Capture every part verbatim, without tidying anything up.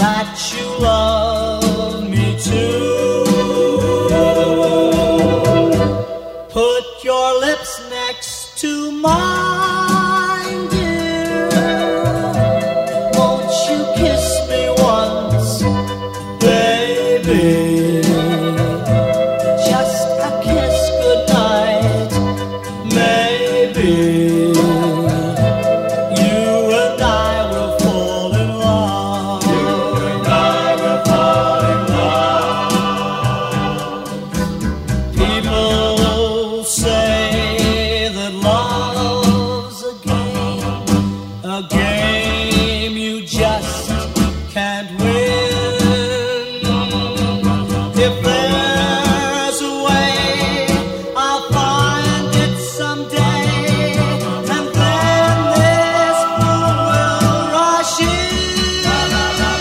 that you love me too. Put your lips next to mine, dear. Won't you kiss me once, baby? Just a kiss goodnight, maybe. You and I will fall in love. You and I will fall in love. People say that love's a game, a game you just can't win. If there's a way, I'll find it someday, and then this moon will rush in.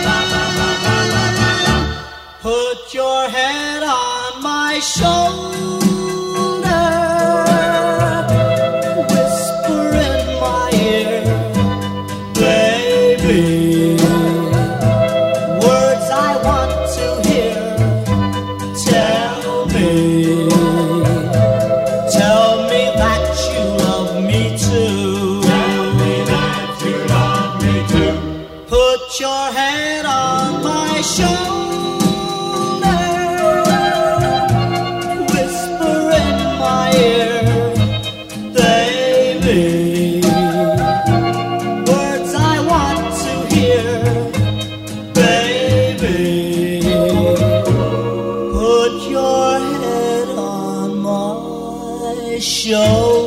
Put your head on my shoulder, whisper in my ear, baby, words I want to hear. Tell me, tell me that you love me too. Tell me that you love me too. Put your head on my shoulder, whisper in my ear, baby, words I want to hear, baby. Put your head on my shoulder.